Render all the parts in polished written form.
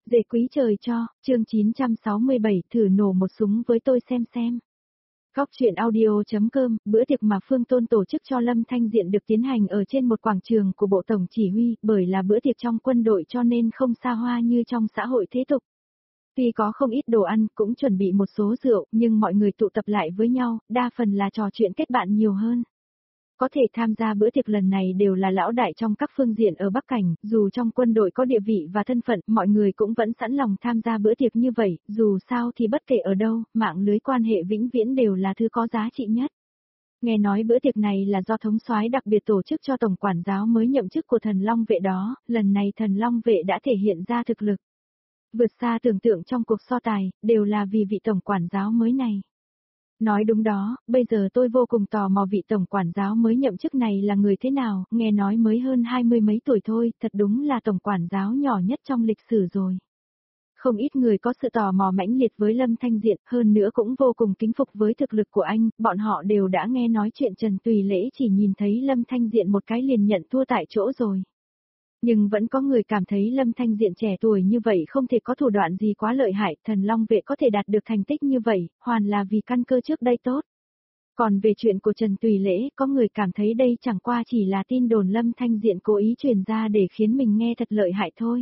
Dề quý trời cho, chương 967, thử nổ một súng với tôi xem. Góc truyện audio.com, bữa tiệc mà Phương Tôn tổ chức cho Lâm Thanh Diện được tiến hành ở trên một quảng trường của Bộ Tổng Chỉ huy, bởi là bữa tiệc trong quân đội cho nên không xa hoa như trong xã hội thế tục. Tuy có không ít đồ ăn, cũng chuẩn bị một số rượu, nhưng mọi người tụ tập lại với nhau, đa phần là trò chuyện kết bạn nhiều hơn. Có thể tham gia bữa tiệc lần này đều là lão đại trong các phương diện ở Bắc Cảnh, dù trong quân đội có địa vị và thân phận, mọi người cũng vẫn sẵn lòng tham gia bữa tiệc như vậy, dù sao thì bất kể ở đâu, mạng lưới quan hệ vĩnh viễn đều là thứ có giá trị nhất. Nghe nói bữa tiệc này là do thống soái đặc biệt tổ chức cho tổng quản giáo mới nhậm chức của Thần Long vệ đó, lần này Thần Long vệ đã thể hiện ra thực lực. Vượt xa tưởng tượng trong cuộc so tài, đều là vì vị tổng quản giáo mới này. Nói đúng đó, bây giờ tôi vô cùng tò mò vị tổng quản giáo mới nhậm chức này là người thế nào, nghe nói mới hơn 20 mấy tuổi thôi, thật đúng là tổng quản giáo nhỏ nhất trong lịch sử rồi. Không ít người có sự tò mò mãnh liệt với Lâm Thanh Diện, hơn nữa cũng vô cùng kính phục với thực lực của anh, bọn họ đều đã nghe nói chuyện Trần Tùy Lễ chỉ nhìn thấy Lâm Thanh Diện một cái liền nhận thua tại chỗ rồi. Nhưng vẫn có người cảm thấy Lâm Thanh Diện trẻ tuổi như vậy không thể có thủ đoạn gì quá lợi hại, Thần Long vệ có thể đạt được thành tích như vậy, hoàn là vì căn cơ trước đây tốt. Còn về chuyện của Trần Tùy Lễ, có người cảm thấy đây chẳng qua chỉ là tin đồn Lâm Thanh Diện cố ý truyền ra để khiến mình nghe thật lợi hại thôi.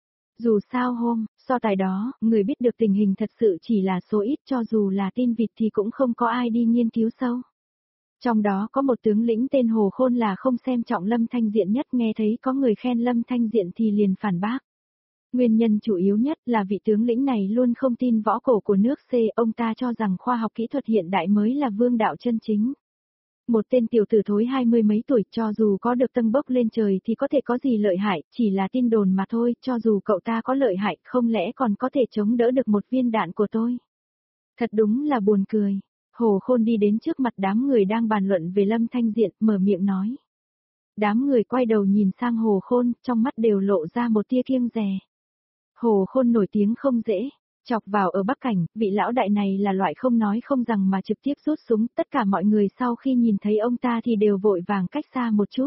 Dù sao so tài đó, người biết được tình hình thật sự chỉ là số ít, cho dù là tin vịt thì cũng không có ai đi nghiên cứu sâu. Trong đó có một tướng lĩnh tên Hồ Khôn là không xem trọng Lâm Thanh Diện nhất, nghe thấy có người khen Lâm Thanh Diện thì liền phản bác. Nguyên nhân chủ yếu nhất là vị tướng lĩnh này luôn không tin võ cổ của nước C, ông ta cho rằng khoa học kỹ thuật hiện đại mới là vương đạo chân chính. Một tên tiểu tử thối 20 mấy tuổi cho dù có được tâng bốc lên trời thì có thể có gì lợi hại, chỉ là tin đồn mà thôi, cho dù cậu ta có lợi hại không lẽ còn có thể chống đỡ được một viên đạn của tôi. Thật đúng là buồn cười. Hồ Khôn đi đến trước mặt đám người đang bàn luận về Lâm Thanh Diện, mở miệng nói. Đám người quay đầu nhìn sang Hồ Khôn, trong mắt đều lộ ra một tia kiêng dè. Hồ Khôn nổi tiếng không dễ, chọc vào ở Bắc Cảnh, vị lão đại này là loại không nói không rằng mà trực tiếp rút súng, tất cả mọi người sau khi nhìn thấy ông ta thì đều vội vàng cách xa một chút.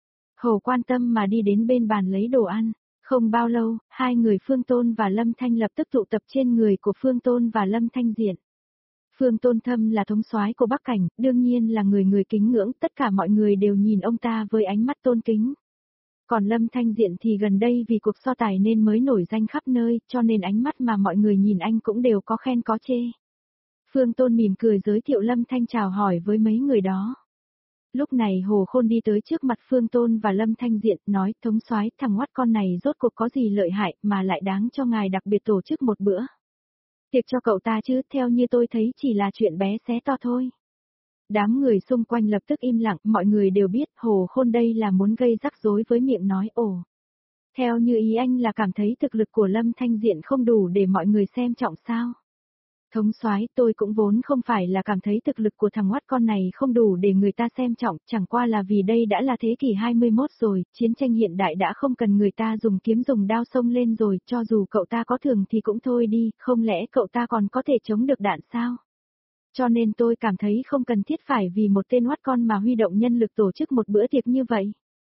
Hồ quan tâm mà đi đến bên bàn lấy đồ ăn, không bao lâu, hai người Phương Tôn và Lâm Thanh lập tức tụ tập trên người của Phương Tôn và Lâm Thanh Diện. Phương Tôn Thâm là thống soái của Bắc Cảnh, đương nhiên là người kính ngưỡng, tất cả mọi người đều nhìn ông ta với ánh mắt tôn kính. Còn Lâm Thanh Diện thì gần đây vì cuộc so tài nên mới nổi danh khắp nơi, cho nên ánh mắt mà mọi người nhìn anh cũng đều có khen có chê. Phương Tôn mỉm cười giới thiệu Lâm Thanh chào hỏi với mấy người đó. Lúc này Hồ Khôn đi tới trước mặt Phương Tôn và Lâm Thanh Diện, nói, thống soái, thằng oắt con này rốt cuộc có gì lợi hại mà lại đáng cho ngài đặc biệt tổ chức một bữa tiệc cho cậu ta chứ, theo như tôi thấy chỉ là chuyện bé xé to thôi. Đám người xung quanh lập tức im lặng, mọi người đều biết Hồ Khôn đây là muốn gây rắc rối với miệng nói ồ. Theo như ý anh là cảm thấy thực lực của Lâm Thanh Diện không đủ để mọi người xem trọng sao? Thống soái, tôi cũng vốn không phải là cảm thấy thực lực của thằng oắt con này không đủ để người ta xem trọng, chẳng qua là vì đây đã là thế kỷ 21 rồi, chiến tranh hiện đại đã không cần người ta dùng kiếm dùng đao xông lên rồi, cho dù cậu ta có thường thì cũng thôi đi, không lẽ cậu ta còn có thể chống được đạn sao? Cho nên tôi cảm thấy không cần thiết phải vì một tên oắt con mà huy động nhân lực tổ chức một bữa tiệc như vậy.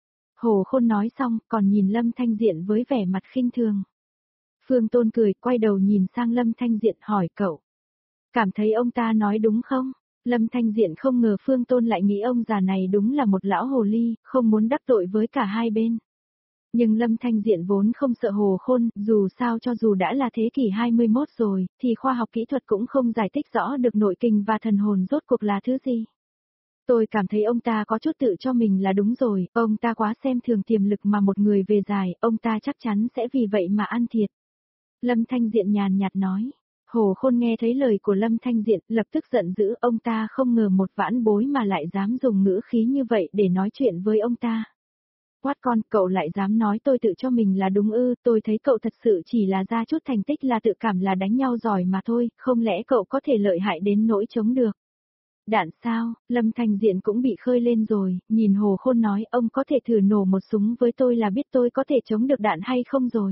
Hồ Khôn nói xong, còn nhìn Lâm Thanh Diện với vẻ mặt khinh thường. Phương Tôn cười, quay đầu nhìn sang Lâm Thanh Diện hỏi cậu. Cảm thấy ông ta nói đúng không? Lâm Thanh Diện không ngờ Phương Tôn lại nghĩ ông già này đúng là một lão hồ ly, không muốn đắc tội với cả hai bên. Nhưng Lâm Thanh Diện vốn không sợ Hồ Khôn, dù sao cho dù đã là thế kỷ 21 rồi, thì khoa học kỹ thuật cũng không giải thích rõ được nội kinh và thần hồn rốt cuộc là thứ gì. Tôi cảm thấy ông ta có chút tự cho mình là đúng rồi, ông ta quá xem thường tiềm lực mà một người về dài, ông ta chắc chắn sẽ vì vậy mà ăn thiệt. Lâm Thanh Diện nhàn nhạt nói. Hồ Khôn nghe thấy lời của Lâm Thanh Diện, lập tức giận dữ, ông ta không ngờ một vãn bối mà lại dám dùng ngữ khí như vậy để nói chuyện với ông ta. Quát con, cậu lại dám nói tôi tự cho mình là đúng ư, tôi thấy cậu thật sự chỉ là ra chút thành tích là tự cảm là đánh nhau giỏi mà thôi, không lẽ cậu có thể lợi hại đến nỗi chống được. Đạn sao, Lâm Thanh Diện cũng bị khơi lên rồi, nhìn Hồ Khôn nói ông có thể thử nổ một súng với tôi là biết tôi có thể chống được đạn hay không rồi.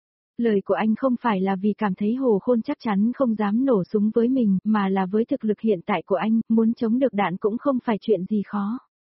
Lời của anh không phải là vì cảm thấy Hồ Khôn chắc chắn không dám nổ súng với mình, mà là với thực lực hiện tại của anh, muốn chống được đạn cũng không phải chuyện gì khó.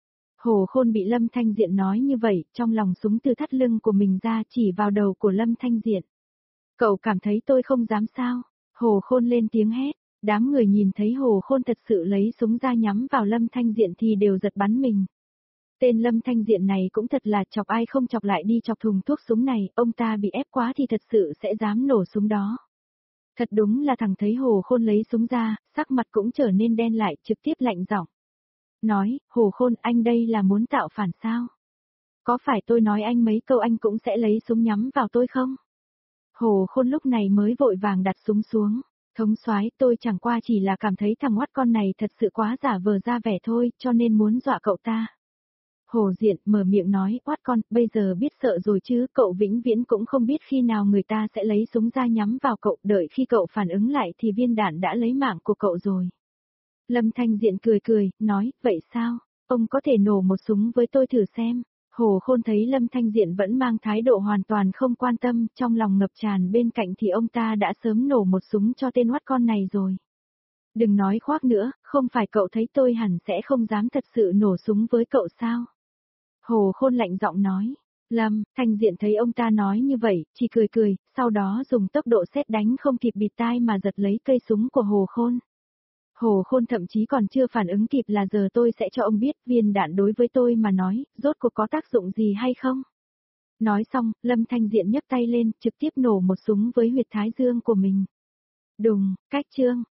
Hồ Khôn bị Lâm Thanh Diện nói như vậy, trong lòng súng từ thắt lưng của mình ra chỉ vào đầu của Lâm Thanh Diện. Cậu cảm thấy tôi không dám sao? Hồ Khôn lên tiếng hét. Đám người nhìn thấy Hồ Khôn thật sự lấy súng ra nhắm vào Lâm Thanh Diện thì đều giật bắn mình. Tên Lâm Thanh Diện này cũng thật là chọc ai không chọc lại đi chọc thùng thuốc súng này, ông ta bị ép quá thì thật sự sẽ dám nổ súng đó. Thật đúng là thằng thấy Hồ Khôn lấy súng ra, sắc mặt cũng trở nên đen lại, trực tiếp lạnh giọng. Nói, Hồ Khôn, anh đây là muốn tạo phản sao? Có phải tôi nói anh mấy câu anh cũng sẽ lấy súng nhắm vào tôi không? Hồ Khôn lúc này mới vội vàng đặt súng xuống. Thống soái, tôi chẳng qua chỉ là cảm thấy thằng oắt con này thật sự quá giả vờ ra vẻ thôi, cho nên muốn dọa cậu ta. Hồ Diện mở miệng nói, oắt con, bây giờ biết sợ rồi chứ, cậu vĩnh viễn cũng không biết khi nào người ta sẽ lấy súng ra nhắm vào cậu, đợi khi cậu phản ứng lại thì viên đạn đã lấy mạng của cậu rồi. Lâm Thanh Diện cười cười, nói, vậy sao, ông có thể nổ một súng với tôi thử xem. Hồ Khôn thấy Lâm Thanh Diện vẫn mang thái độ hoàn toàn không quan tâm, trong lòng ngập tràn bên cạnh thì ông ta đã sớm nổ một súng cho tên oắt con này rồi. Đừng nói khoác nữa, không phải cậu thấy tôi hẳn sẽ không dám thật sự nổ súng với cậu sao? Hồ Khôn lạnh giọng nói. Lâm Thanh Diện thấy ông ta nói như vậy, chỉ cười cười, sau đó dùng tốc độ sét đánh không kịp bịt tai mà giật lấy cây súng của Hồ Khôn. Hồ Khôn thậm chí còn chưa phản ứng kịp là giờ tôi sẽ cho ông biết viên đạn đối với tôi mà nói, rốt cuộc có tác dụng gì hay không. Nói xong, Lâm Thanh Diện nhấc tay lên, trực tiếp nổ một súng với huyệt thái dương của mình. Đùng, cách chương.